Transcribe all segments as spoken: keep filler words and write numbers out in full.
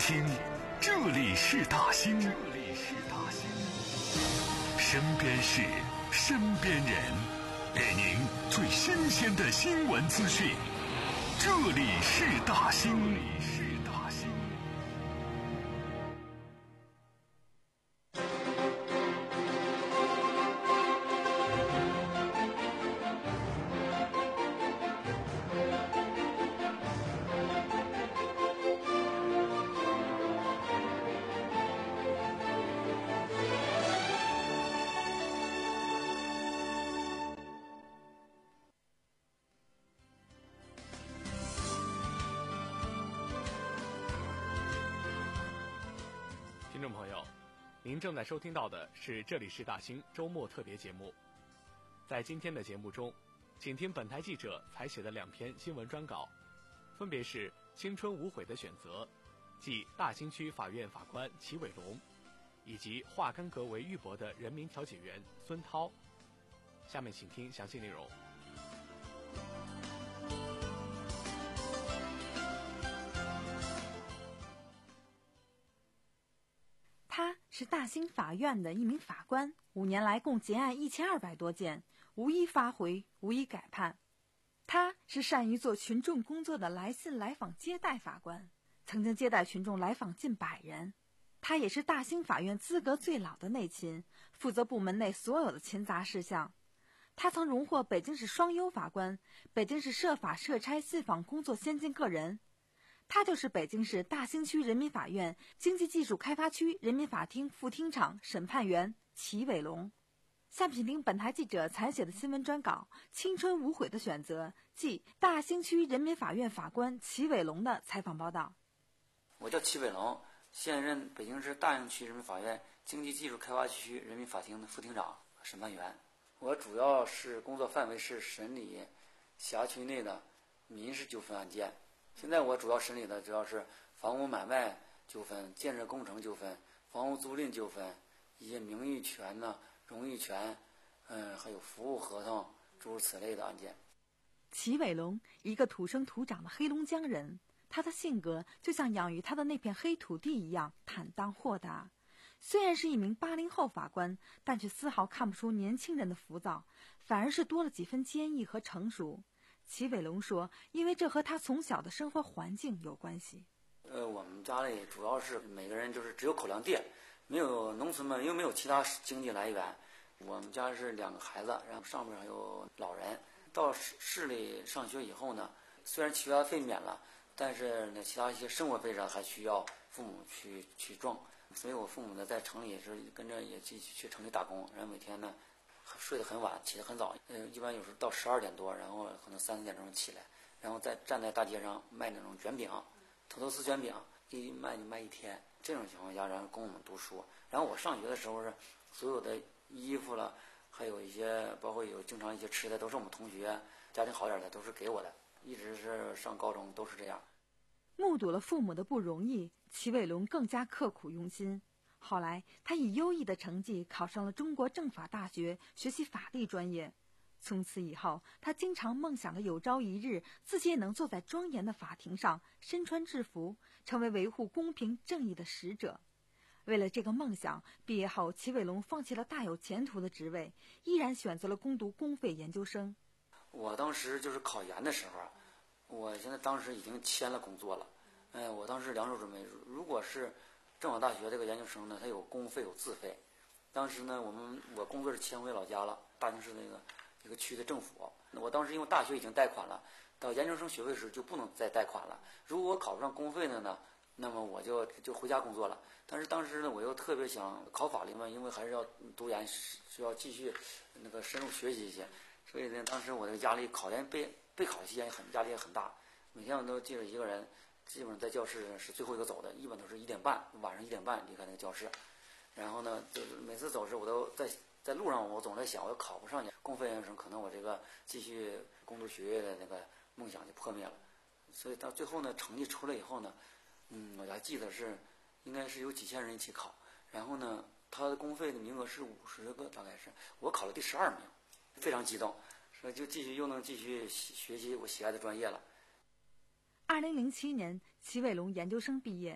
听，这里是大兴，这里是大兴，身边事，身边人，给您最新鲜的新闻资讯。这里是大兴，这里是大兴。 听众朋友，您正在收听到的是这里是大兴周末特别节目。在今天的节目中，请听本台记者采写的两篇新闻专稿，分别是青春无悔的选择，即大兴区法院法官齐伟龙，以及化干戈为玉帛的人民调解员孙涛。下面请听详细内容。 他是大兴法院的一名法官，五年来共结案一千二百多件，无一发回，无一改判。他是善于做群众工作的来信来访接待法官，曾经接待群众来访近百人。他也是大兴法院资格最老的内勤，负责部门内所有的勤杂事项。他曾荣获北京市双优法官、北京市设法设差信访工作先进个人。他就是北京市大兴区人民法院经济技术开发区人民法庭副厅长审判员齐伟龙。下面请听本台记者采写的新闻专稿《青春无悔的选择》，即大兴区人民法院法官齐伟龙的采访报道。 我叫齐伟龙，现任北京市大兴区人民法院经济技术开发区人民法庭的副厅长、审判员。我主要是工作范围是审理辖区内的民事纠纷案件。现在我主要审理的主要是房屋买卖纠纷、建设工程纠纷、房屋租赁纠纷，一些名誉权呢、荣誉权，嗯，还有服务合同诸如此类的案件。 齐伟龙，一个土生土长的黑龙江人，他的性格就像养育他的那片黑土地一样坦荡豁达。虽然是一名八零后法官，但却丝毫看不出年轻人的浮躁，反而是多了几分坚毅和成熟。齐伟龙说，因为这和他从小的生活环境有关系。 呃，我们家里主要是每个人就是只有口粮店，没有农村们，又没有其他经济来源。我们家是两个孩子，然后上面还有老人。到市市里上学以后呢，虽然学费免了，但是呢，其他一些生活费上还需要父母去去挣。所以我父母呢，在城里也是跟着也继续去城里打工，然后每天呢睡得很晚，起得很早，呃，一般有时候到十二点多，然后可能三四点钟起来，然后再站在大街上卖那种卷饼，土豆丝卷饼，一卖就卖一天。这种情况下，然后供我们读书。然后我上学的时候是所有的衣服了，还有一些包括有经常一些吃的，都是我们同学家庭好点的都是给我的，一直是上高中都是这样。 目睹了父母的不容易，齐伟龙更加刻苦用心。后来他以优异的成绩考上了中国政法大学，学习法律专业。从此以后，他经常梦想着有朝一日自己也能坐在庄严的法庭上，身穿制服，成为维护公平正义的使者。为了这个梦想，毕业后齐伟龙放弃了大有前途的职位，依然选择了攻读公费研究生。 我当时就是考研的时候，我现在当时已经签了工作了。嗯、呃，我当时两手准备，如果是政法大学这个研究生呢，它有公费有自费。当时呢，我们我工作是迁回老家了，大兴市那个一个区的政府。我当时因为大学已经贷款了，到研究生学位时就不能再贷款了。如果我考不上公费的呢，那么我就就回家工作了。但是当时呢，我又特别想考法律嘛，因为还是要读研，需要继续那个深入学习一些。所以呢，当时我这个压力，考研备备考期间很压力也很大，每天我都记着一个人。基本上在教室是最后一个走的，一般都是一点半，晚上一点半离开那个教室。然后呢，就是每次走时我都在在路上，我总在想，我要考不上去公费研究生，可能我这个继续攻读学业的那个梦想就破灭了。所以到最后呢，成绩出来以后呢，嗯，我还记得是应该是有几千人一起考，然后呢，他的公费的名额是五十个，大概是我考了第十二名，非常激动，所以就继续又能继续学习我喜爱的专业了。 二零零七年，齐伟龙研究生毕业，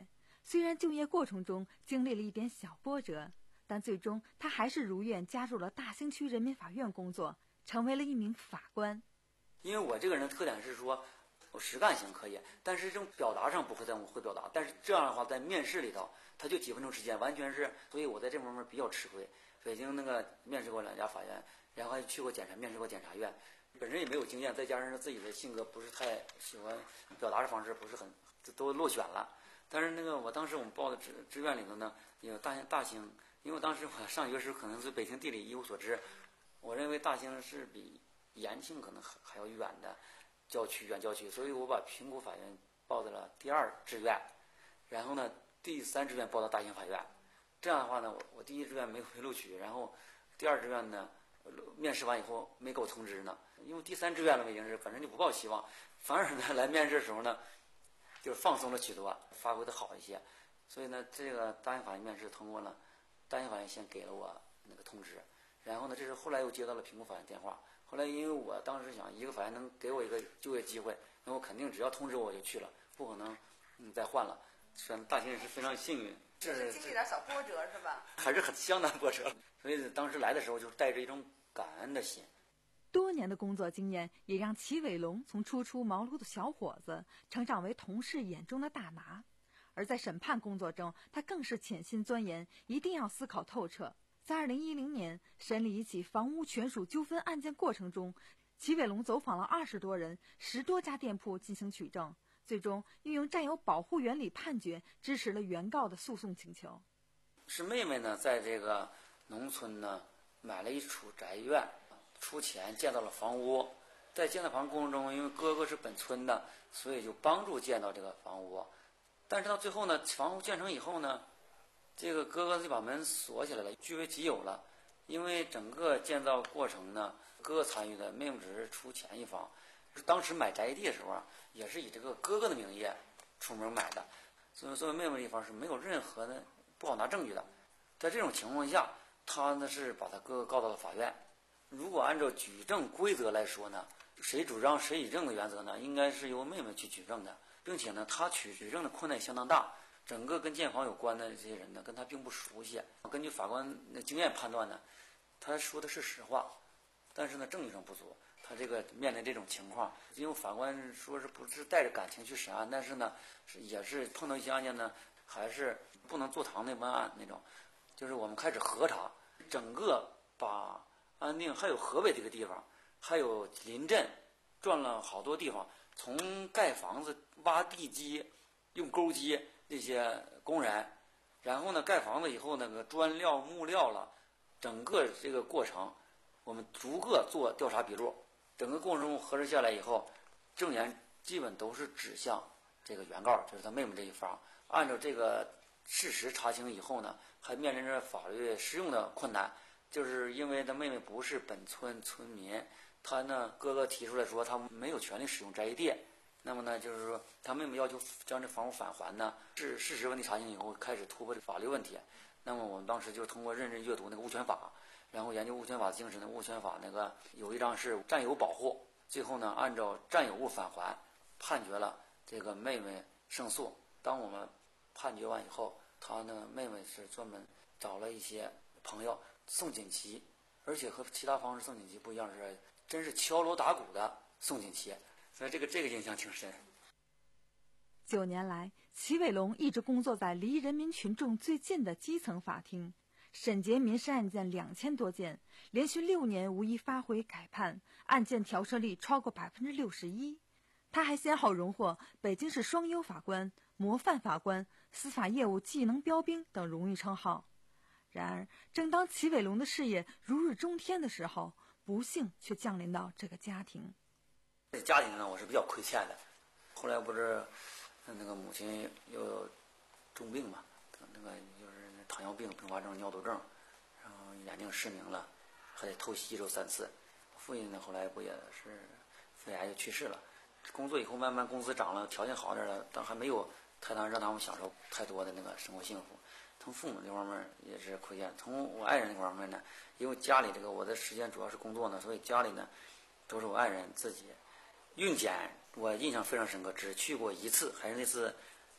虽然就业过程中经历了一点小波折，但最终他还是如愿加入了大兴区人民法院工作，成为了一名法官。 因为我这个人的特点是说，我实干型可以，但是这种表达上不会这么会表达。但是这样的话，在面试里头，他就几分钟时间，完全是，所以我在这方面比较吃亏。北京那个面试过两家法院，然后还去过检察，面试过检察院，本身也没有经验，再加上自己的性格不是太喜欢表达的方式，不是很都落选了。但是那个我当时我们报的志志愿里头呢，有大兴大兴，因为我当时我上学时可能是北京地理一无所知，我认为大兴是比延庆可能还还要远的郊区远郊区，所以我把平谷法院报在了第二志愿，然后呢第三志愿报到大兴法院。这样的话呢，我我第一志愿没有被录取，然后第二志愿呢面试完以后没给我通知呢，因为第三志愿了我已经是本身就不抱希望，反而呢来面试的时候呢就是放松了许多，发挥的好一些。所以呢这个大兴法院面试通过了，大兴法院先给了我那个通知，然后呢这是后来又接到了平谷法院电话，后来因为我当时想一个法院能给我一个就业机会，那我肯定只要通知我就去了，不可能嗯再换了。选大兴也是非常幸运， 这是经历点小波折是吧？ 还是很相当波折，所以当时来的时候就带着一种感恩的心。 多年的工作经验也让齐伟龙从初出茅庐的小伙子成长为同事眼中的大拿，而在审判工作中，他更是潜心钻研，一定要思考透彻。在二零一零年审理一起房屋权属纠纷案件过程中，齐伟龙走访了二十多人、十多家店铺进行取证，最终运用占有保护原理判决支持了原告的诉讼请求。 是妹妹呢，在这个农村呢买了一处宅院，出钱建造了房屋。在建造房过程中，因为哥哥是本村的，所以就帮助建造这个房屋。但是到最后呢，房屋建成以后呢，这个哥哥就把门锁起来了，据为己有了。因为整个建造过程呢，哥哥参与的，妹妹只是出钱一方。当时买宅地的时候啊，也是以这个哥哥的名义出门买的，所以作为妹妹一方是没有任何的不好拿证据的。在这种情况下，他呢是把他哥哥告到了法院。如果按照举证规则来说呢，谁主张谁举证的原则呢，应该是由妹妹去举证的，并且呢，他取举证的困难也相当大。整个跟建房有关的这些人呢，跟他并不熟悉。根据法官的经验判断呢，他说的是实话，但是呢，证据上不足。他这个面临这种情况，因为法官说是不是带着感情去审案，但是呢，是也是碰到一些案件呢，还是不能坐堂内问案那种。就是我们开始核查，整个把安定还有河北这个地方，还有临镇，转了好多地方，从盖房子、挖地基、用钩机这些工人，然后呢盖房子以后那个砖料、木料了，整个这个过程，我们逐个做调查笔录。整个过程中核实下来以后，证言基本都是指向这个原告，就是他妹妹这一方。按照这个事实查清以后呢，还面临着法律适用的困难，就是因为他妹妹不是本村村民，他呢哥哥提出来说他没有权利使用宅地，那么呢就是说他妹妹要求将这房屋返还呢，是事实问题查清以后开始突破这法律问题。那么我们当时就通过认真阅读那个物权法，然后研究物权法的精神的物权法那个有一章是占有保护，最后呢按照占有物返还判决了这个妹妹胜诉。当我们判决完以后，他呢妹妹是专门找了一些朋友送锦旗，而且和其他方式送锦旗不一样，是真是敲锣打鼓的送锦旗，所以这个这个印象挺深。 九年来，齐伟龙一直工作在离人民群众最近的基层法庭，审结民事案件两千多件，连续六年无一发回改判，案件调撤率超过百分之六十一。他还先后荣获北京市双优法官、模范法官、司法业务技能标兵等荣誉称号。然而，正当齐伟龙的事业如日中天的时候，不幸却降临到这个家庭。 这家庭呢，我是比较亏欠的。后来不是那个母亲又有重病嘛，那个就是糖尿病、并发症、尿毒症，然后眼睛失明了，还得透析一周三次。父亲呢，后来不也是肺癌就去世了。工作以后慢慢工资涨了，条件好点了，但还没有太能让他们享受太多的那个生活幸福。从父母这方面也是亏欠，从我爱人那方面呢，因为家里这个我的时间主要是工作呢，所以家里呢都是我爱人自己。孕检我印象非常深刻，只去过一次，还是那次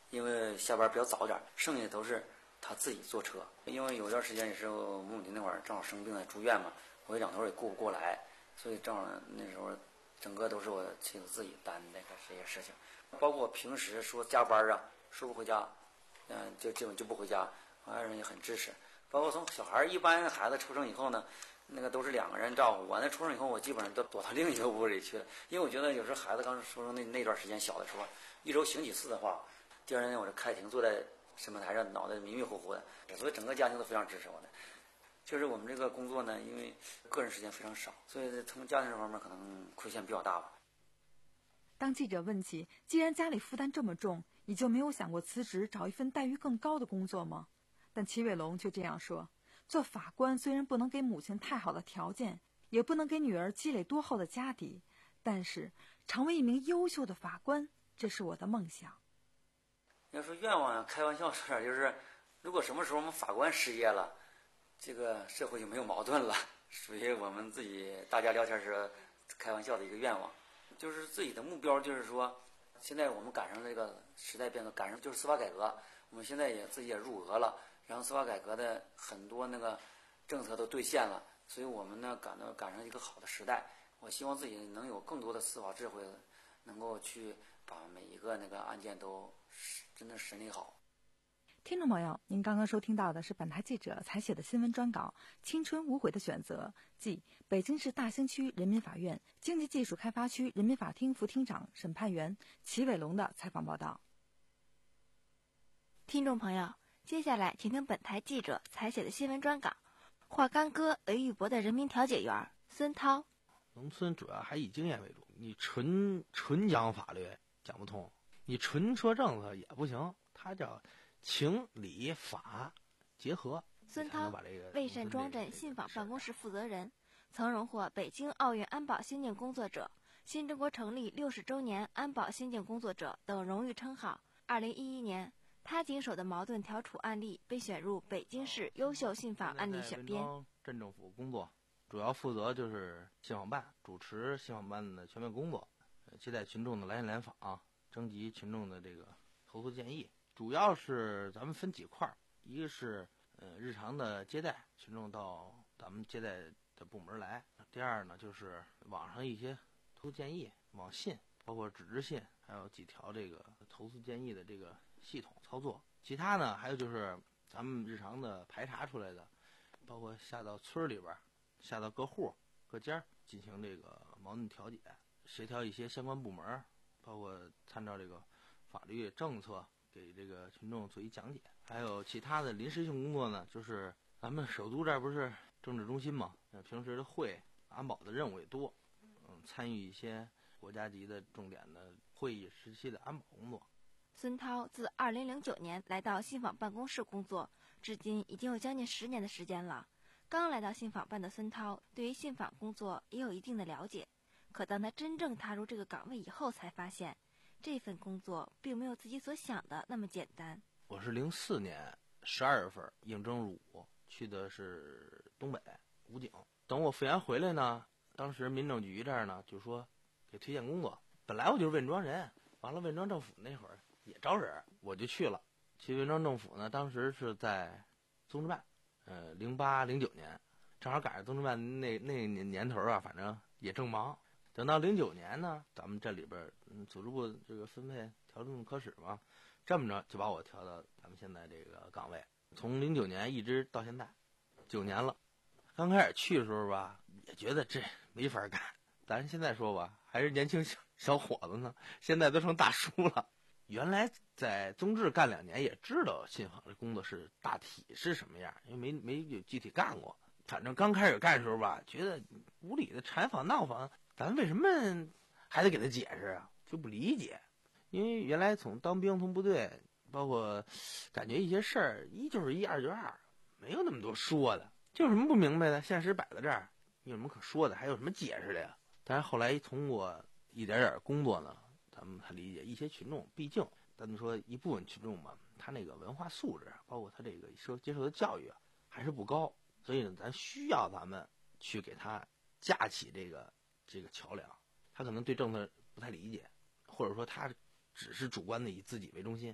因为下班比较早点，剩下的都是他自己坐车。因为有段时间也是我母亲那会儿正好生病了住院嘛，我这两头也顾不过来，所以正好那时候整个都是我妻子自己担那个这些事情，包括平时说加班啊，说不回家，嗯、呃，就基本就不回家，我爱人也很支持。包括从小孩一般孩子出生以后呢，那个都是两个人照顾。我那出生以后，我基本上都躲到另一个屋里去了，因为我觉得有时候孩子刚出生那那段时间小的时候，一周行几次的话，第二天我就开庭坐在审判台上，脑袋迷迷糊糊的，所以整个家庭都非常支持我的。就是我们这个工作呢，因为个人时间非常少，所以从家庭这方面可能亏欠比较大吧。 当记者问起，既然家里负担这么重，你就没有想过辞职找一份待遇更高的工作吗？但齐伟龙却这样说：做法官虽然不能给母亲太好的条件，也不能给女儿积累多厚的家底，但是成为一名优秀的法官，这是我的梦想。 要说愿望，开玩笑说点，就是如果什么时候我们法官失业了，这个社会就没有矛盾了，属于我们自己大家聊天时开玩笑的一个愿望。就是自己的目标，就是说现在我们赶上这个时代变革，赶上就是司法改革，我们现在也自己也入额了，然后司法改革的很多那个政策都兑现了，所以我们呢赶到赶上一个好的时代。我希望自己能有更多的司法智慧，能够去把每一个那个案件都真的审理好。 听众朋友，您刚刚收听到的是本台记者采写的新闻专稿《青春无悔的选择》，即北京市大兴区人民法院经济技术开发区人民法庭副厅长、审判员齐伟龙的采访报道。 听众朋友，接下来请听本台记者采写的新闻专稿，华干戈为玉帛的人民调解员孙涛。 农村主要还以经验为主，你纯纯讲法律讲不通，你纯说政策也不行，它叫情理法结合。 孙涛，魏善庄镇信访办公室负责人，曾荣获北京奥运安保先进工作者、新中国成立六十周年安保先进工作者等荣誉称号。二零一一年，他经手的矛盾调处案例被选入北京市优秀信访案例选编。 镇政府工作，主要负责就是信访办，主持信访办的全面工作，接待群众的来信来访，征集群众的这个投诉建议。主要是咱们分几块，一个是呃日常的接待，群众到咱们接待的部门来；第二呢，就是网上一些投诉建议，网信，包括纸质信，还有几条这个投诉建议的这个系统操作。其他呢，还有就是咱们日常的排查出来的，包括下到村里边，下到各户各家进行这个矛盾调解，协调一些相关部门，包括参照这个法律政策给这个群众做一讲解。还有其他的临时性工作呢，就是咱们首都这儿不是政治中心嘛，平时的会安保的任务也多，嗯，参与一些国家级的重点的会议时期的安保工作。 孙涛自二零零九年来到信访办公室工作，至今已经有将近十年的时间了。刚来到信访办的孙涛对于信访工作也有一定的了解，可当他真正踏入这个岗位以后，才发现这份工作并没有自己所想的那么简单。 我是零四年十二月份应征入伍，去的是东北武警。等我复员回来呢，当时民政局这儿呢就说给推荐工作，本来我就是汶庄人，完了汶庄政府那会儿也招人，我就去了。去汶庄政府呢，当时是在综治办，呃，零八零九年，正好赶上综治办那那年年头啊，反正也正忙。等到零九年呢，咱们这里边嗯组织部这个分配调整科室嘛，这么着就把我调到咱们现在这个岗位，从零九年一直到现在，九年了。刚开始去的时候吧，也觉得这没法干，咱现在说吧，还是年轻小小伙子呢，现在都成大叔了。原来在综治干两年，也知道信访这工作是大体是什么样，因为没没有具体干过。反正刚开始干的时候吧，觉得无理的缠访闹访，咱为什么还得给他解释啊？就不理解。因为原来从当兵从部队，包括感觉一些事儿，一就是一，二就是二，没有那么多说的。就有什么不明白的，现实摆在这儿，有什么可说的，还有什么解释的呀？但是后来通过一点点工作呢，咱们才理解一些群众，毕竟咱们说一部分群众嘛，他那个文化素质，包括他这个受接受的教育啊，还是不高，所以呢，咱需要咱们去给他架起这个这个桥梁。他可能对政策不太理解，或者说他只是主观的以自己为中心，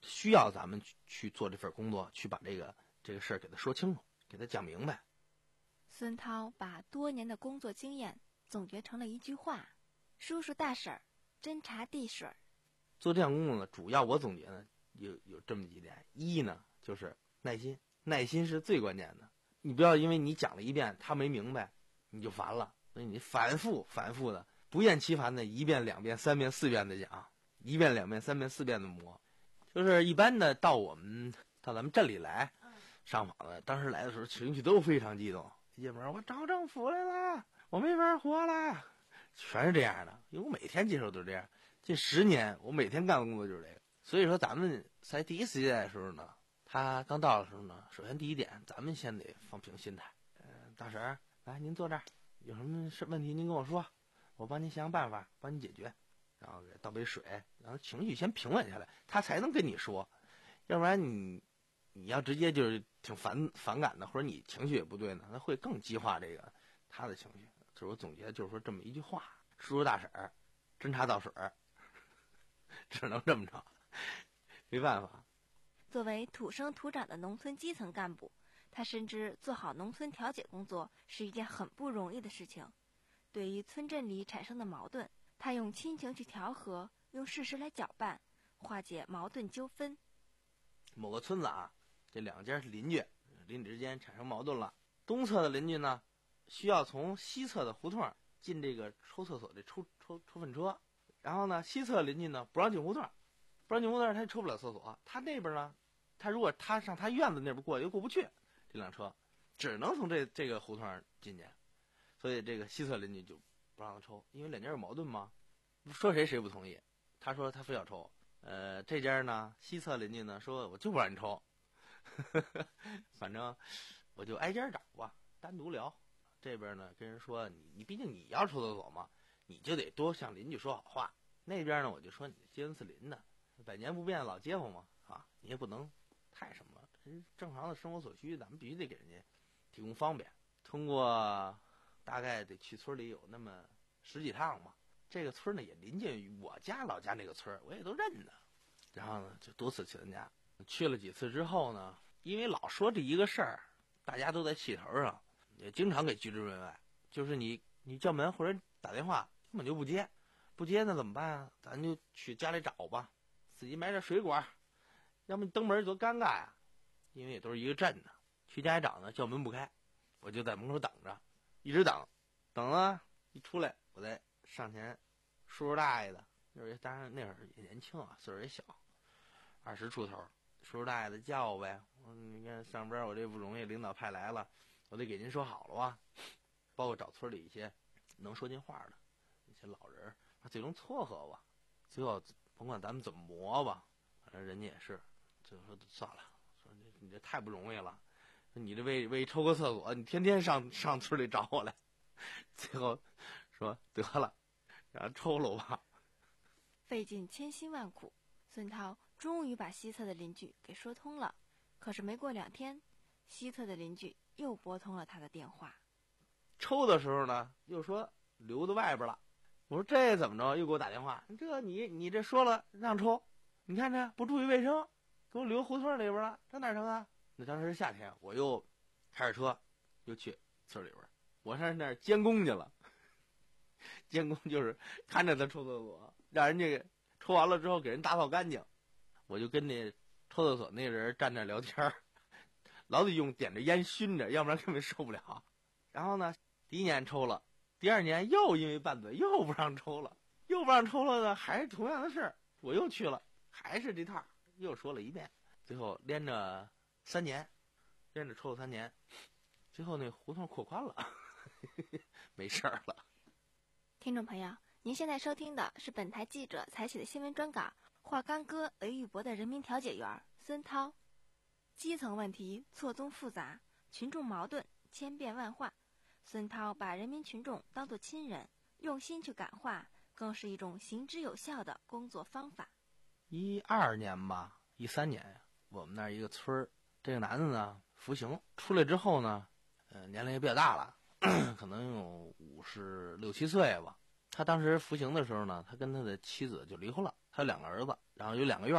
需要咱们去去做这份工作，去把这个这个事儿给他说清楚，给他讲明白。 孙涛把多年的工作经验总结成了一句话：叔叔大婶儿，斟茶递水。 做这项工作呢，主要我总结呢有有这么几点：一呢就是耐心，耐心是最关键的。你不要因为你讲了一遍他没明白，你就烦了，所以你反复反复的不厌其烦的一遍两遍三遍四遍的讲，一遍两遍三遍四遍的磨。就是一般的到我们到咱们镇里来上访的，当时来的时候情绪都非常激动，一进门我找政府来了，我没法活了，全是这样的。因为我每天接受都是这样，近十年我每天干的工作就是这个。所以说咱们在第一次接待的时候呢，他刚到的时候呢，首先第一点，咱们先得放平心态。呃，大婶儿，来您坐这儿，有什么事问题您跟我说，我帮您想想办法，帮你解决。然后给倒杯水，然后情绪先平稳下来，他才能跟你说。要不然你你要直接就是挺反反感的，或者你情绪也不对呢，那会更激化这个他的情绪。就是我总结就是说这么一句话：叔叔大婶儿，斟茶倒水儿，只能这么着，没办法。 作为土生土长的农村基层干部，他深知做好农村调解工作是一件很不容易的事情。对于村镇里产生的矛盾，他用亲情去调和，用事实来搅拌，化解矛盾纠纷。 某个村子啊，这两家是邻居，邻里之间产生矛盾了。东侧的邻居呢，需要从西侧的胡同进这个抽厕所的抽抽抽粪车，然后呢，西侧邻居呢不让进胡同，不让进胡同，他也抽不了厕所。他那边呢，他如果他上他院子那边过又过不去，这辆车只能从这这个胡同进去，所以这个西侧邻居就不让他抽，因为两家有矛盾嘛，说谁谁不同意。他说他非要抽，呃，这家呢西侧邻居呢说我就不让你抽，反正我就挨家找吧，单独聊。这边呢跟人说你你毕竟你要抽厕所嘛，你就得多向邻居说好话。那边呢我就说你街坊四邻的，百年不变的老街坊嘛，啊，你也不能太什么了，正常的生活所需咱们必须得给人家提供方便。通过大概得去村里有那么十几趟吧，这个村呢也临近于我家老家那个村，我也都认得。然后呢就多次去他家，去了几次之后呢，因为老说这一个事儿，大家都在气头上，也经常给拒之门外。就是你你叫门或者打电话根本就不接，不接那怎么办啊？咱就去家里找吧，自己买点水果，要么你登门多尴尬呀。因为也都是一个镇的，去家里找呢，叫门不开，我就在门口等着，一直等，等了一出来，我再上前，叔叔大爷的，那会儿当然那会儿也年轻啊，岁数也小，二十出头，叔叔大爷的叫我呗。我你看上班我这不容易，领导派来了，我得给您说好了啊。包括找村里一些能说进话的一些老人，最终撮合吧。最后甭管咱们怎么磨吧，反正人家也是，最后说算了，说你你这太不容易了，你这为为抽个厕所，你天天上上村里找我来。最后说得了，然后抽了吧。 费尽千辛万苦，孙涛终于把西侧的邻居给说通了。可是没过两天，西侧的邻居又拨通了他的电话。 抽的时候呢，又说留到外边了。我说这怎么着？又给我打电话，这你你这说了让抽，你看这不注意卫生，给我留胡同里边了，这哪成啊？那当时是夏天，我又开着车又去村里边，我上那儿监工去了。监工就是看着他抽厕所，让人家抽完了之后给人打扫干净。我就跟那抽厕所那人站那聊天，老得用点着烟熏着，要不然根本受不了。然后呢，第一年抽了，第二年又因为拌嘴又不让抽了，又不让抽了呢，还是同样的事儿，我又去了，还是这套，又说了一遍。最后连着三年，连着抽了三年，最后那胡同扩宽了，没事儿了。 听众朋友，您现在收听的是本台记者采写的新闻专稿，华冈哥雷玉博的人民调解员孙涛。基层问题错综复杂，群众矛盾千变万化，孙涛把人民群众当作亲人，用心去感化，更是一种行之有效的工作方法。 一二年吧，一三年呀，我们那儿一个村儿，这个男的呢服刑出来之后呢，呃，年龄也比较大了，可能有五十六七岁吧。他当时服刑的时候呢，他跟他的妻子就离婚了，他有两个儿子，然后有两个院儿，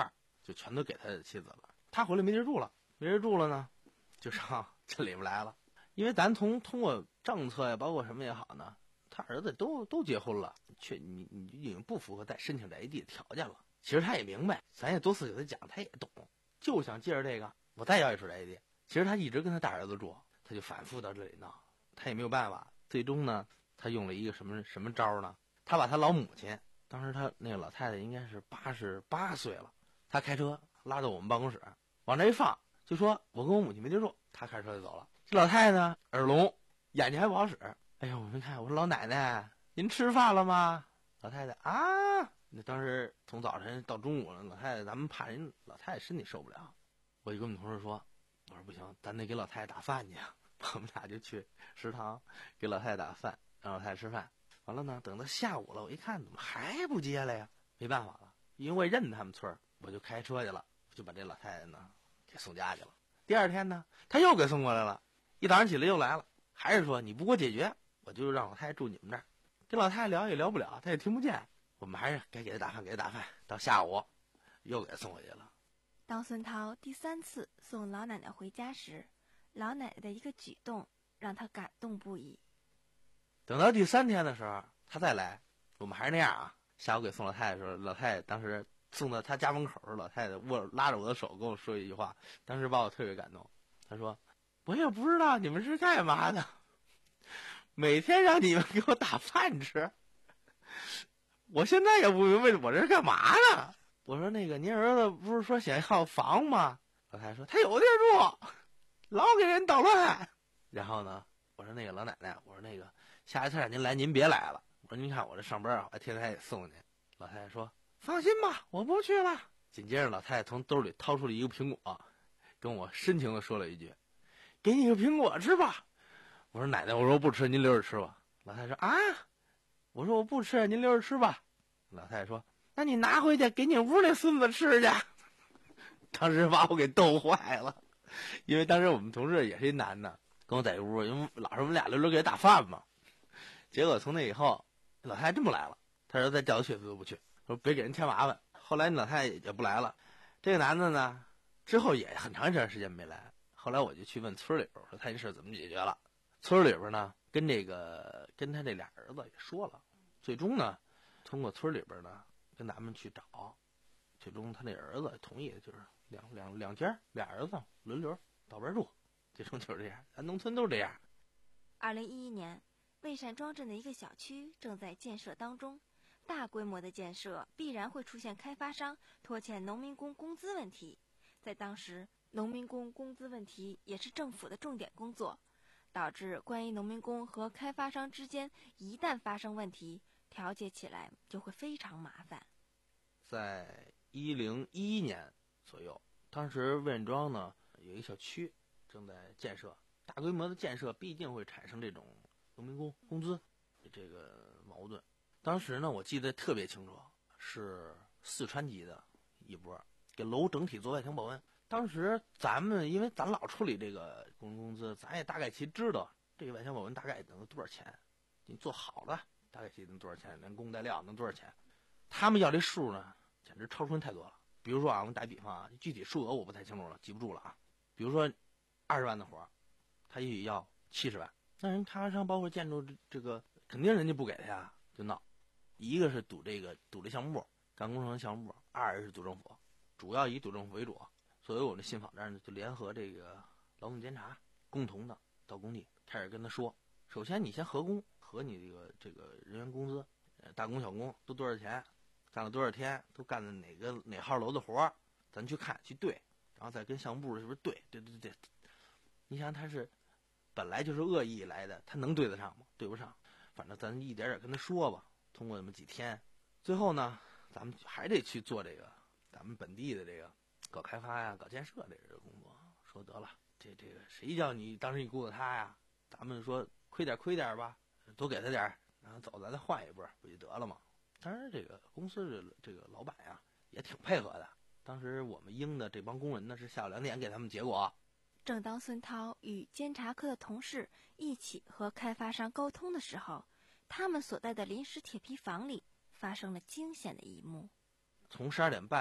就全都给他的妻子了。他回来没地儿住了，没地儿住了呢，就上镇里边来了。因为咱从通过政策呀，包括什么也好呢，他儿子都都结婚了，却你你已经不符合再申请宅基地的条件了。其实他也明白，咱也多次给他讲，他也懂，就想借着这个我再要一处宅基地。其实他一直跟他大儿子住，他就反复到这里闹，他也没有办法。最终呢，他用了一个什么什么招呢？他把他老母亲，当时他那个老太太应该是八十八岁了，他开车拉到我们办公室，往这一放，就说我跟我母亲没地住，他开车就走了。这老太太呢，耳聋，眼睛还不好使。哎呦，我没看，我说老奶奶，您吃饭了吗？老太太啊，那当时从早晨到中午了，老太太咱们怕人老太太身体受不了，我就跟我们同事说，我说不行，咱得给老太太打饭去。我们俩就去食堂给老太太打饭，让老太太吃饭。完了呢，等到下午了，我一看怎么还不接来呀？没办法了，因为我也认他们村儿，我就开车去了，就把这老太太呢给送家去了。第二天呢，他又给送过来了，一早上起来又来了，还是说你不给我解决，我就让老太太住你们这儿。跟老太太聊也聊不了，她也听不见，我们还是该给她打饭，给她打饭。到下午又给她送回去了。 当孙涛第三次送老奶奶回家时，老奶奶的一个举动让他感动不已。 等到第三天的时候，他再来，我们还是那样啊。下午给送老太太的时候，老太太当时送到他家门口，老太太握拉着我的手跟我说一句话，当时把我特别感动。她说：“我也不知道你们是干嘛的，每天让你们给我打饭吃，我现在也不明白我这是干嘛呢。”我说：“那个您儿子不是说想要房吗？”老太太说：“他有地儿住，老给人捣乱。”然后呢，我说：“那个老奶奶，我说那个下一次让您来，您别来了。我说您看我这上班啊，我天天还得送您。”老太太说：“放心吧，我不去了。”紧接着，老太太从兜里掏出了一个苹果，跟我深情地说了一句：“给你个苹果吃吧。”我说：“奶奶，我说不吃，您留着吃吧。”老太太说：“啊，我说我不吃，您留着吃吧。”老太太说：“那你拿回去给你屋那孙子吃去。”当时把我给逗坏了，因为当时我们同事也是一男的，跟我在一屋，因为老是我们俩轮流给他打饭嘛。结果从那以后，老太太真不来了，他说再叫他去他都不去，说别给人添麻烦。后来老太太也不来了，这个男的呢，之后也很长一段时间没来。后来我就去问村里边，说他这事怎么解决了。村里边呢，跟这个跟他这俩儿子也说了，最终呢，通过村里边呢跟咱们去找，最终他那儿子同意，就是两两两家俩儿子轮流倒班住，最终就是这样，咱农村都是这样。 二零一一年，蔚山庄镇的一个小区正在建设当中，大规模的建设必然会出现开发商拖欠农民工工资问题。在当时，农民工工资问题也是政府的重点工作，导致关于农民工和开发商之间一旦发生问题，调解起来就会非常麻烦。 在一零一一年左右，当时魏山庄呢有一个小区正在建设，大规模的建设必定会产生这种农民工工资这个矛盾。当时呢，我记得特别清楚，是四川籍的一波给楼整体做外墙保温。当时咱们因为咱老处理这个工人工资，咱也大概其知道这个外墙保温大概能多少钱，你做好了大概其能多少钱，连工带料能多少钱。他们要这数呢，简直超出太多了。比如说啊，我们打比方啊，具体数额我不太清楚了，记不住了啊。比如说二十万的活，他也许要七十万，那人开发商包括建筑这个肯定人家不给他呀，就闹。一个是赌这个赌这项目部，干工程项目部；二是赌政府，主要以赌政府为主。所以我们信访站呢就联合这个劳动监察，共同的到工地开始跟他说：首先你先核工，核你这个这个人员工资，呃，大工小工都多少钱，干了多少天，都干的哪个哪号楼的活，咱去看去对，然后再跟项目部是不是对对对对。你想他是本来就是恶意来的，他能对得上吗？对不上。反正咱一点点跟他说吧，通过那么几天，最后呢，咱们还得去做这个咱们本地的这个搞开发呀、搞建设这个工作。说得了，这这个谁叫你当时你雇的他呀？咱们说亏点亏点吧，多给他点，然后走咱再换一波，不就得了吗？当然，这个公司的这个老板呀也挺配合的。当时我们应的这帮工人呢是下午两点给他们结果。 正当孙涛与监察科的同事一起和开发商沟通的时候，他们所在的临时铁皮房里发生了惊险的一幕。 从十二点半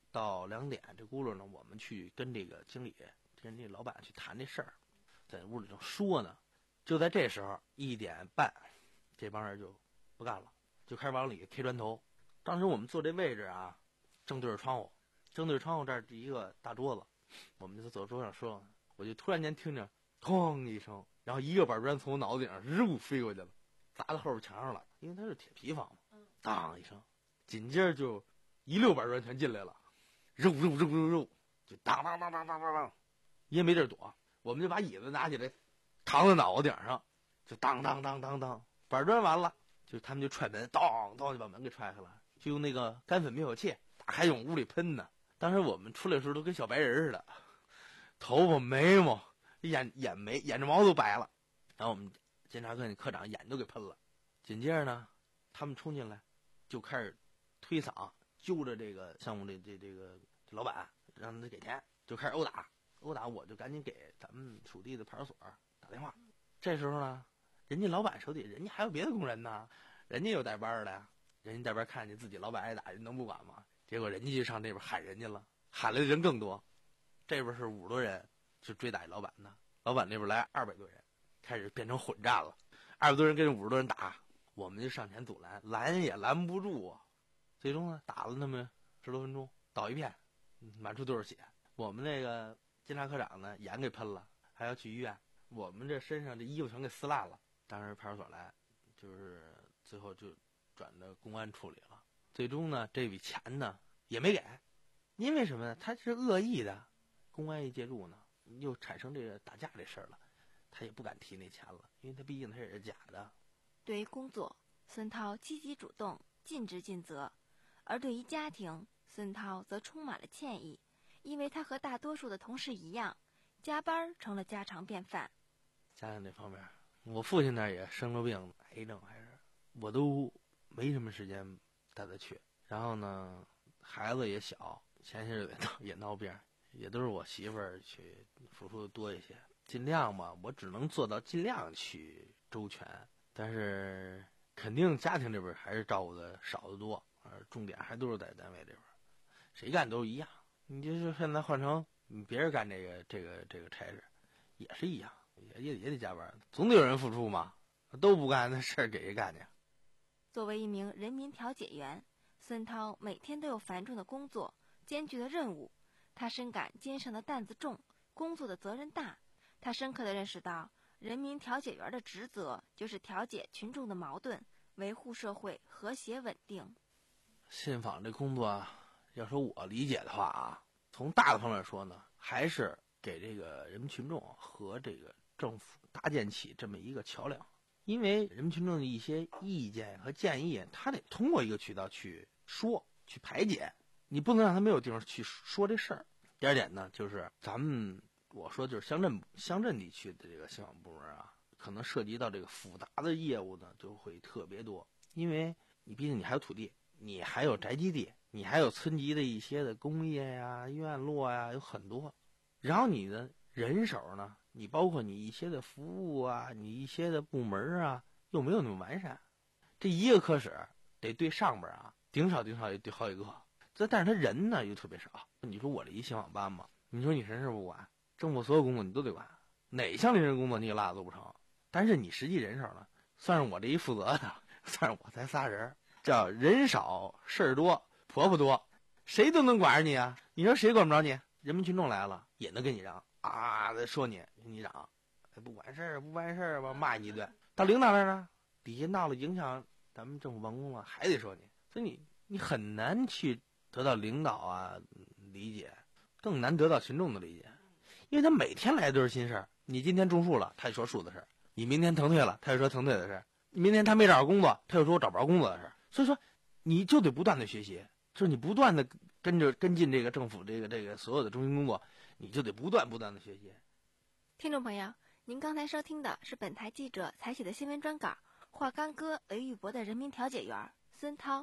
到两点，这轱辘呢，我们去跟这个经理、跟这老板去谈这事儿，在屋里正说呢。就在这时候，一点半，这帮人就不干了，就开始往里 K 砖头。当时我们坐这位置啊，正对着窗户，正对着窗户这儿是一个大桌子，我们就走桌上说，我就突然间听着哐一声，然后一个板砖从我脑子顶上日飞过去了，砸到后边墙上了，因为它是铁皮房嘛，当一声，紧接着就一溜板砖全进来了，肉肉肉肉肉，就当当当当当当当，也没地儿躲，我们就把椅子拿起来扛在脑袋顶上，就当当当当当，板砖完了，就他们就踹门，当当就把门给踹开了，就用那个干粉灭火器打开往屋里喷呢。当时我们出来的时候都跟小白人似的，头发眉毛眼眼眉眼睫毛都白了，然后我们监察科科长眼都给喷了。紧接着呢，他们冲进来就开始推搡揪着这个项目这这这个这老板，让他给钱，就开始殴打殴打。我就赶紧给咱们属地的派出所打电话。这时候呢，人家老板手底人家还有别的工人呢，人家有带班的呀，人家带班看见自己老板挨打，人能不管吗？结果人家就上那边喊人家了，喊来的人更多，这边是五十多人就追打老板呢，老板那边来二百多人，开始变成混战了，二百多人跟五十多人打，我们就上前阻拦，拦也拦不住啊。最终呢，打了那么十多分钟，倒一片，满处都是血。我们那个监察科长呢，眼给喷了，还要去医院。我们这身上这衣服全给撕烂了。当时派出所来，就是最后就转到公安处理了。最终呢，这笔钱呢也没给，因为什么呢？他是恶意的，公安一介入呢，又产生这个打架这事儿了，他也不敢提那钱了，因为他毕竟他也是假的。 对于工作，孙涛积极主动，尽职尽责；而对于家庭，孙涛则充满了歉意，因为他和大多数的同事一样，加班成了家常便饭。 家庭这方面，我父亲那儿也生了病，癌症还是，我都没什么时间带他去。然后呢，孩子也小，前些日子也闹病，也都是我媳妇儿去付出的多一些。尽量吧，我只能做到尽量去周全，但是肯定家庭这边还是照顾的少得多，而重点还都是在单位这边，谁干都一样。你就是现在换成你别人干这个这个这个差事，也是一样，也也也得加班，总得有人付出嘛，都不干那事儿给谁干去？ 作为一名人民调解员，孙涛每天都有繁重的工作，艰巨的任务，他深感肩上的担子重，工作的责任大。他深刻地认识到，人民调解员的职责就是调解群众的矛盾，维护社会和谐稳定。 信访这工作啊，要说我理解的话啊，从大的方面说呢，还是给这个人民群众和这个政府搭建起这么一个桥梁。因为人民群众的一些意见和建议，他得通过一个渠道去说、去排解，你不能让他没有地方去说这事儿。第二点呢，就是咱们我说就是乡镇乡镇地区的这个信访部门啊，可能涉及到这个复杂的业务呢，就会特别多。因为你毕竟你还有土地，你还有宅基地，你还有村级的一些的工业呀、院落呀，有很多。然后你的人手呢，你包括你一些的服务啊，你一些的部门啊，又没有那么完善。这一个科室得对上边啊，顶少顶少也得好几个。这但是他人呢又特别少。你说我这一信访班嘛，你说你什么事不管，政府所有工作你都得管，哪项临时工作你也落做不成。但是你实际人手呢，算是我这一负责的，算是我才仨人，叫人少事儿多，婆婆多，谁都能管着你啊。你说谁管不着你？人民群众来了也能跟你嚷啊，说你你嚷，不管事儿不办事儿吧，骂你一顿。到领导那儿呢，底下闹了影响咱们政府办公了，还得说你。所以你你很难去得到领导啊理解，更难得到群众的理解，因为他每天来的都是新事儿。你今天种树了，他就说树的事儿；你明天腾退了，他就说腾退的事儿；你明天他没找着工作，他就说我找不着工作的事儿。所以说，你就得不断的学习，就是你不断的跟着跟进这个政府这个这个所有的中心工作，你就得不断不断的学习。 听众朋友，您刚才收听的是本台记者采写的新闻专稿，华冈哥雷玉博的人民调解员孙涛。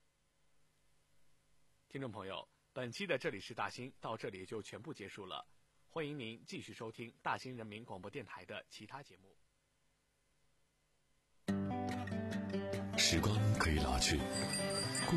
听众朋友，本期的这里是大兴到这里就全部结束了，欢迎您继续收听大兴人民广播电台的其他节目。 时光可以老去，